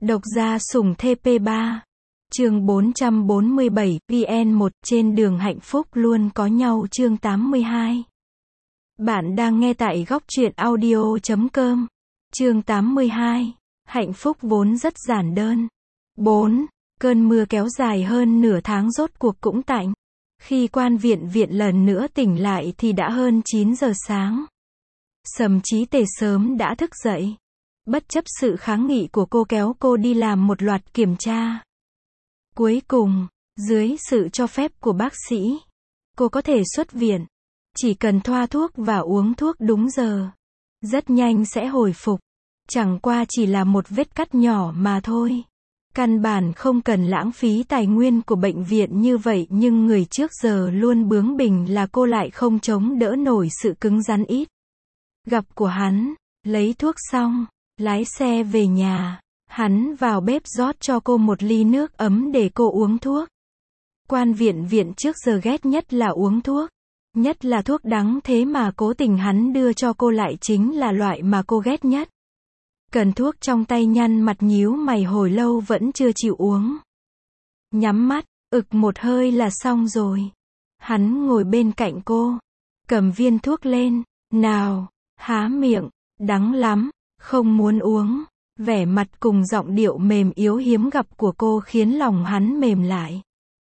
Độc gia sủng TP3. Chương 447, VN1, trên đường hạnh phúc luôn có nhau chương 82. Bạn đang nghe tại góc truyện audio.com. Chương 82. Hạnh phúc vốn rất giản đơn. 4. Cơn mưa kéo dài hơn nửa tháng rốt cuộc cũng tạnh. Khi quan viện lần nữa tỉnh lại thì đã hơn 9 giờ sáng. Sầm Chí Tề sớm đã thức dậy. Bất chấp sự kháng nghị của cô kéo cô đi làm một loạt kiểm tra. Cuối cùng, dưới sự cho phép của bác sĩ, cô có thể xuất viện. Chỉ cần thoa thuốc và uống thuốc đúng giờ. Rất nhanh sẽ hồi phục. Chẳng qua chỉ là một vết cắt nhỏ mà thôi. Căn bản không cần lãng phí tài nguyên của bệnh viện như vậy, nhưng người trước giờ luôn bướng bỉnh là cô lại không chống đỡ nổi sự cứng rắn ít gặp của hắn. Lấy thuốc xong, lái xe về nhà. Hắn vào bếp rót cho cô một ly nước ấm để cô uống thuốc. Quan viện trước giờ ghét nhất là uống thuốc. Nhất là thuốc đắng, thế mà cố tình hắn đưa cho cô lại chính là loại mà cô ghét nhất. Cần thuốc trong tay nhăn mặt nhíu mày hồi lâu vẫn chưa chịu uống. Nhắm mắt, ực một hơi là xong rồi. Hắn ngồi bên cạnh cô, cầm viên thuốc lên, nào, há miệng, đắng lắm, không muốn uống. Vẻ mặt cùng giọng điệu mềm yếu hiếm gặp của cô khiến lòng hắn mềm lại.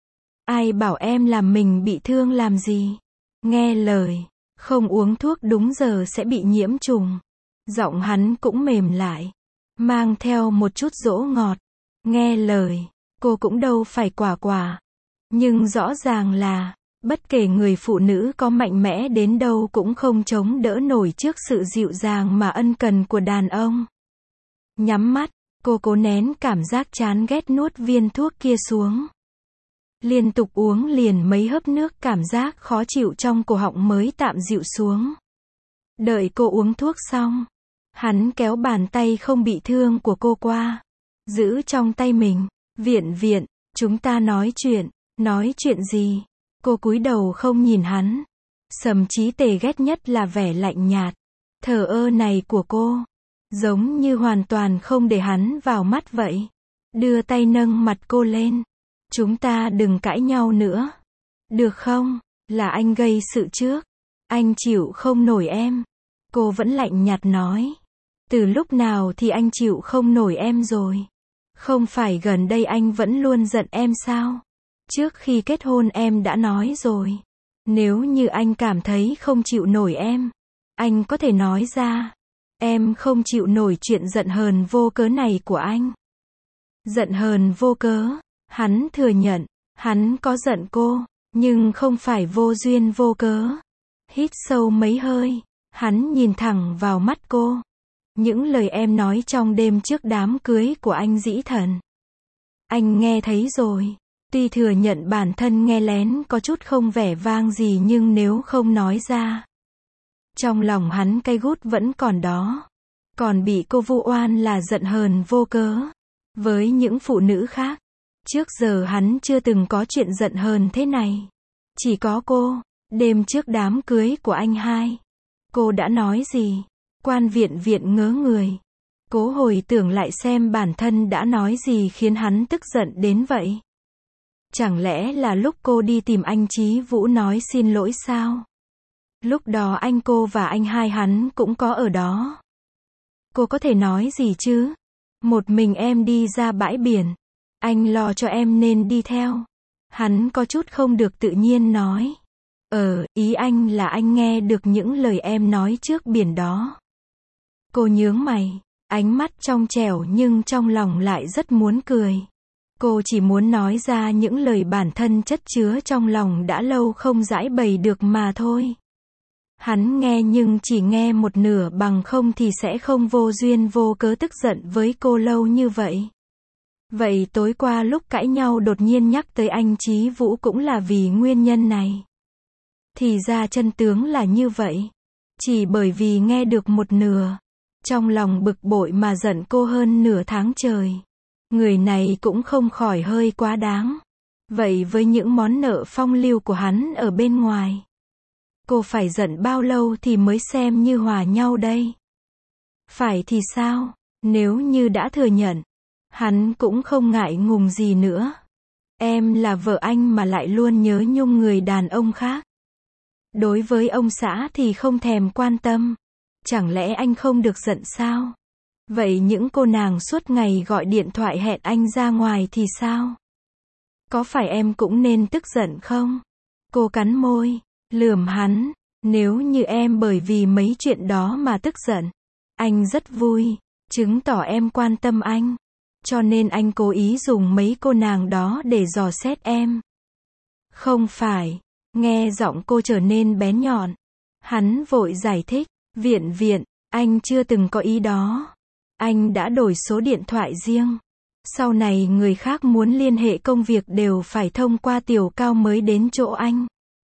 Ai bảo em làm mình bị thương làm gì? Nghe lời, không uống thuốc đúng giờ sẽ bị nhiễm trùng. Giọng hắn cũng mềm lại, mang theo một chút dỗ ngọt. Nghe lời, cô cũng đâu phải quả. Nhưng rõ ràng là, bất kể người phụ nữ có mạnh mẽ đến đâu cũng không chống đỡ nổi trước sự dịu dàng mà ân cần của đàn ông. Nhắm mắt, cô cố nén cảm giác chán ghét nuốt viên thuốc kia xuống. Liên tục uống liền mấy hớp nước, cảm giác khó chịu trong cổ họng mới tạm dịu xuống. Đợi cô uống thuốc xong, hắn kéo bàn tay không bị thương của cô qua, giữ trong tay mình. Viện, chúng ta nói chuyện gì? Cô cúi đầu không nhìn hắn. Sầm Chí Tề ghét nhất là vẻ lạnh nhạt, thờ ơ này của cô. Giống như hoàn toàn không để hắn vào mắt vậy. Đưa tay nâng mặt cô lên. Chúng ta đừng cãi nhau nữa. Được không? Là anh gây sự trước. Anh chịu không nổi em. Cô vẫn lạnh nhạt nói. Từ lúc nào thì anh chịu không nổi em rồi? Không phải gần đây anh vẫn luôn giận em sao? Trước khi kết hôn em đã nói rồi. Nếu như anh cảm thấy không chịu nổi em, anh có thể nói ra. Em không chịu nổi chuyện giận hờn vô cớ này của anh. Giận hờn vô cớ, hắn thừa nhận, hắn có giận cô, nhưng không phải vô duyên vô cớ. Hít sâu mấy hơi, hắn nhìn thẳng vào mắt cô. Những lời em nói trong đêm trước đám cưới của anh Dĩ Thần, anh nghe thấy rồi. Tuy thừa nhận bản thân nghe lén có chút không vẻ vang gì, nhưng nếu không nói ra, trong lòng hắn cay gút vẫn còn đó. Còn bị cô vu oan là giận hờn vô cớ. Với những phụ nữ khác, trước giờ hắn chưa từng có chuyện giận hờn thế này. Chỉ có cô. Đêm trước đám cưới của anh hai, cô đã nói gì? Quan viện ngớ người. Cố hồi tưởng lại xem bản thân đã nói gì khiến hắn tức giận đến vậy. Chẳng lẽ là lúc cô đi tìm anh Chí Vũ nói xin lỗi sao? Lúc đó cô và anh hai hắn cũng có ở đó. Cô có thể nói gì chứ? Một mình em đi ra bãi biển, anh lo cho em nên đi theo. Hắn có chút không được tự nhiên nói. Ý anh là anh nghe được những lời em nói trước biển đó. Cô nhướng mày, ánh mắt trong trẻo nhưng trong lòng lại rất muốn cười. Cô chỉ muốn nói ra những lời bản thân chất chứa trong lòng đã lâu không giãi bày được mà thôi. Hắn nghe nhưng chỉ nghe một nửa, bằng không thì sẽ không vô duyên vô cớ tức giận với cô lâu như vậy. Vậy tối qua lúc cãi nhau đột nhiên nhắc tới anh Chí Vũ cũng là vì nguyên nhân này. Thì ra chân tướng là như vậy. Chỉ bởi vì nghe được một nửa, trong lòng bực bội mà giận cô hơn nửa tháng trời. Người này cũng không khỏi hơi quá đáng. Vậy với những món nợ phong lưu của hắn ở bên ngoài, cô phải giận bao lâu thì mới xem như hòa nhau đây? Phải thì sao? Nếu như đã thừa nhận, Hắn cũng không ngại ngùng gì nữa. Em là vợ anh mà lại luôn nhớ nhung người đàn ông khác. Đối với ông xã thì không thèm quan tâm. Chẳng lẽ anh không được giận sao? Vậy những cô nàng suốt ngày gọi điện thoại hẹn anh ra ngoài thì sao? Có phải em cũng nên tức giận không? Cô cắn môi, lườm hắn. Nếu như em bởi vì mấy chuyện đó mà tức giận, anh rất vui, chứng tỏ em quan tâm anh. Cho nên anh cố ý dùng mấy cô nàng đó để dò xét em. Không phải. Nghe giọng cô trở nên bén nhọn. Hắn vội giải thích. Viện, anh chưa từng có ý đó. Anh đã đổi số điện thoại riêng. Sau này người khác muốn liên hệ công việc đều phải thông qua Tiểu Cao mới đến chỗ anh.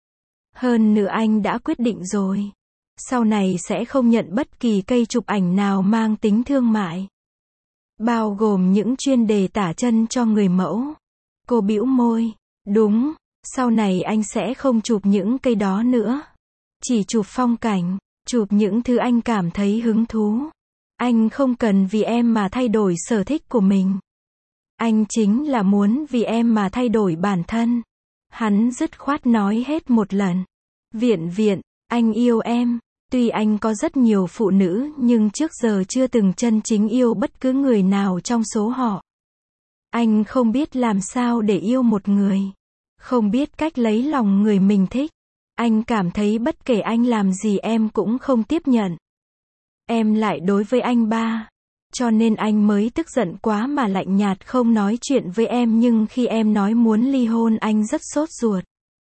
Hơn nữa anh đã quyết định rồi. Sau này sẽ không nhận bất kỳ cây chụp ảnh nào mang tính thương mại. Bao gồm những chuyên đề tả chân cho người mẫu. Cô bĩu môi. Đúng, sau này anh sẽ không chụp những cây đó nữa. Chỉ chụp phong cảnh, chụp những thứ anh cảm thấy hứng thú. Anh không cần vì em mà thay đổi sở thích của mình. Anh chính là muốn vì em mà thay đổi bản thân. Hắn dứt khoát nói hết một lần. Viện, anh yêu em. Tuy anh có rất nhiều phụ nữ nhưng trước giờ chưa từng chân chính yêu bất cứ người nào trong số họ. Anh không biết làm sao để yêu một người. Không biết cách lấy lòng người mình thích. Anh cảm thấy bất kể anh làm gì em cũng không tiếp nhận. Em lại đối với anh ba. Cho nên anh mới tức giận quá mà lạnh nhạt không nói chuyện với em, nhưng khi em nói muốn ly hôn anh rất sốt ruột.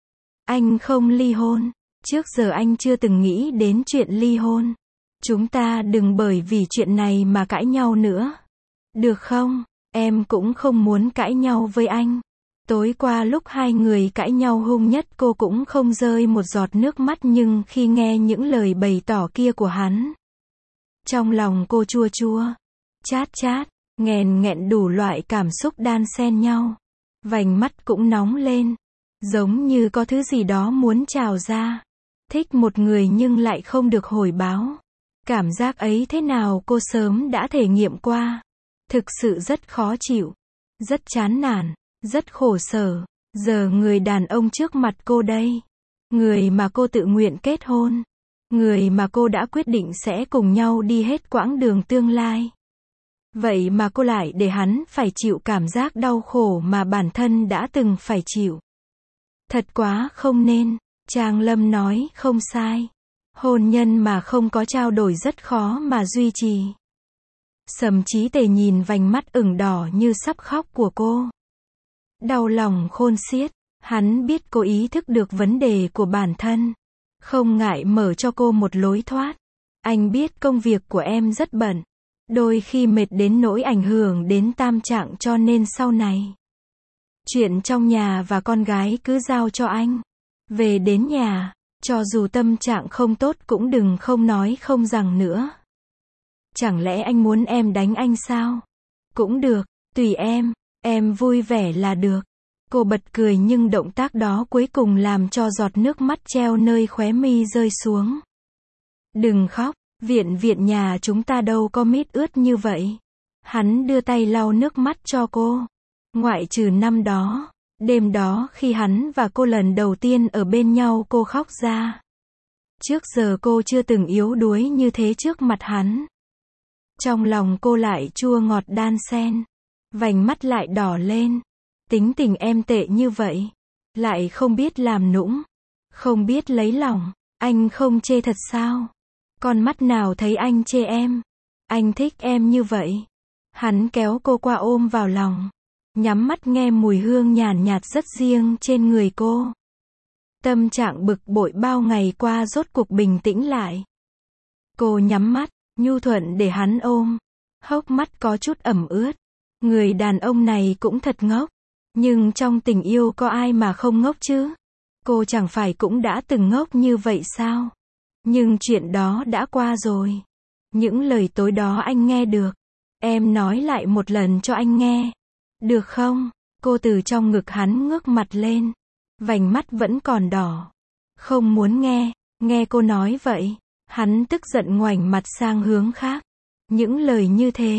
Anh không ly hôn. Trước giờ anh chưa từng nghĩ đến chuyện ly hôn. Chúng ta đừng bởi vì chuyện này mà cãi nhau nữa. Được không? Em cũng không muốn cãi nhau với anh. Tối qua lúc hai người cãi nhau hung nhất cô cũng không rơi một giọt nước mắt, nhưng khi nghe những lời bày tỏ kia của hắn, trong lòng cô chua chua, chát, nghẹn đủ loại cảm xúc đan xen nhau. Vành mắt cũng nóng lên, giống như có thứ gì đó muốn trào ra. Thích một người nhưng lại không được hồi báo. Cảm giác ấy thế nào cô sớm đã thể nghiệm qua. Thực sự rất khó chịu, rất chán nản, rất khổ sở. Giờ người đàn ông trước mặt cô đây, người mà cô tự nguyện kết hôn, người mà cô đã quyết định sẽ cùng nhau đi hết quãng đường tương lai. Vậy mà cô lại để hắn phải chịu cảm giác đau khổ mà bản thân đã từng phải chịu. Thật quá không nên. Trang Lâm nói không sai. Hôn nhân mà không có trao đổi rất khó mà duy trì. Sầm Chí Tề nhìn vành mắt ửng đỏ như sắp khóc của cô. Đau lòng khôn xiết. Hắn biết cô ý thức được vấn đề của bản thân. Không ngại mở cho cô một lối thoát. Anh biết công việc của em rất bận. Đôi khi mệt đến nỗi ảnh hưởng đến tâm trạng, cho nên sau này chuyện trong nhà và con gái cứ giao cho anh. Về đến nhà, cho dù tâm trạng không tốt cũng đừng không nói không rằng nữa. Chẳng lẽ anh muốn em đánh anh sao? Cũng được, tùy em vui vẻ là được. Cô bật cười nhưng động tác đó cuối cùng làm cho giọt nước mắt treo nơi khóe mi rơi xuống. Đừng khóc, viện nhà chúng ta đâu có mít ướt như vậy. Hắn đưa tay lau nước mắt cho cô. Ngoại trừ năm đó, đêm đó khi hắn và cô lần đầu tiên ở bên nhau cô khóc ra. Trước giờ cô chưa từng yếu đuối như thế trước mặt hắn. Trong lòng cô lại chua ngọt đan xen. Vành mắt lại đỏ lên. Tính tình em tệ như vậy. Lại không biết làm nũng. Không biết lấy lòng. Anh không chê thật sao? Con mắt nào thấy anh chê em? Anh thích em như vậy. Hắn kéo cô qua ôm vào lòng. Nhắm mắt nghe mùi hương nhàn nhạt rất riêng trên người cô. Tâm trạng bực bội bao ngày qua rốt cuộc bình tĩnh lại. Cô nhắm mắt, nhu thuận để hắn ôm. Hốc mắt có chút ẩm ướt. Người đàn ông này cũng thật ngốc. Nhưng trong tình yêu có ai mà không ngốc chứ? Cô chẳng phải cũng đã từng ngốc như vậy sao? Nhưng chuyện đó đã qua rồi. Những lời tối đó anh nghe được. Em nói lại một lần cho anh nghe. Được không? Cô từ trong ngực hắn ngước mặt lên. Vành mắt vẫn còn đỏ. Không muốn nghe cô nói vậy. Hắn tức giận ngoảnh mặt sang hướng khác. Những lời như thế,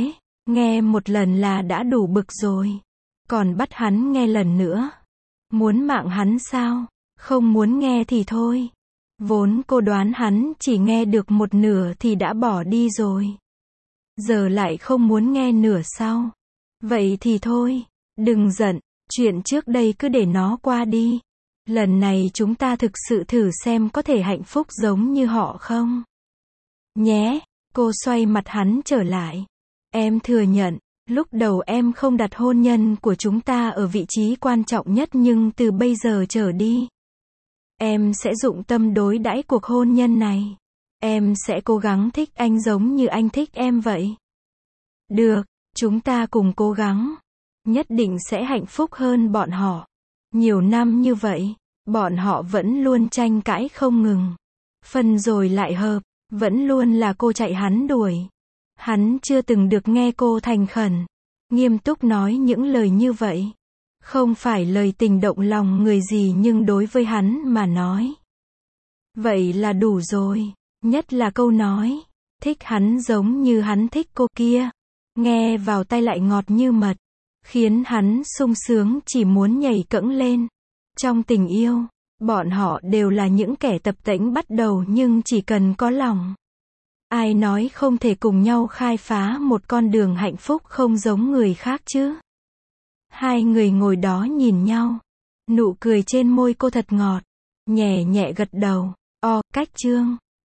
Nghe một lần là đã đủ bực rồi. Còn bắt hắn nghe lần nữa. Muốn mạng hắn sao? Không muốn nghe thì thôi. Vốn cô đoán hắn chỉ nghe được một nửa thì đã bỏ đi rồi. Giờ lại không muốn nghe nửa sau. Vậy thì thôi, đừng giận, chuyện trước đây cứ để nó qua đi. Lần này chúng ta thực sự thử xem có thể hạnh phúc giống như họ không. Nhé, cô xoay mặt hắn trở lại. Em thừa nhận, lúc đầu em không đặt hôn nhân của chúng ta ở vị trí quan trọng nhất nhưng từ bây giờ trở đi, em sẽ dụng tâm đối đãi cuộc hôn nhân này. Em sẽ cố gắng thích anh giống như anh thích em vậy. Được, chúng ta cùng cố gắng. Nhất định sẽ hạnh phúc hơn bọn họ. Nhiều năm như vậy, bọn họ vẫn luôn tranh cãi không ngừng. Phân rồi lại hợp, vẫn luôn là cô chạy hắn đuổi. Hắn chưa từng được nghe cô thành khẩn, nghiêm túc nói những lời như vậy. Không phải lời tình động lòng người gì nhưng đối với hắn mà nói. Vậy là đủ rồi. Nhất là câu nói, thích hắn giống như hắn thích cô kia. Nghe vào tai lại ngọt như mật. Khiến hắn sung sướng chỉ muốn nhảy cẫng lên. Trong tình yêu, bọn họ đều là những kẻ tập tễnh bắt đầu nhưng chỉ cần có lòng. Ai nói không thể cùng nhau khai phá một con đường hạnh phúc không giống người khác chứ? Hai người ngồi đó nhìn nhau. Nụ cười trên môi cô thật ngọt. Nhẹ nhẹ gật đầu. Cách Trương.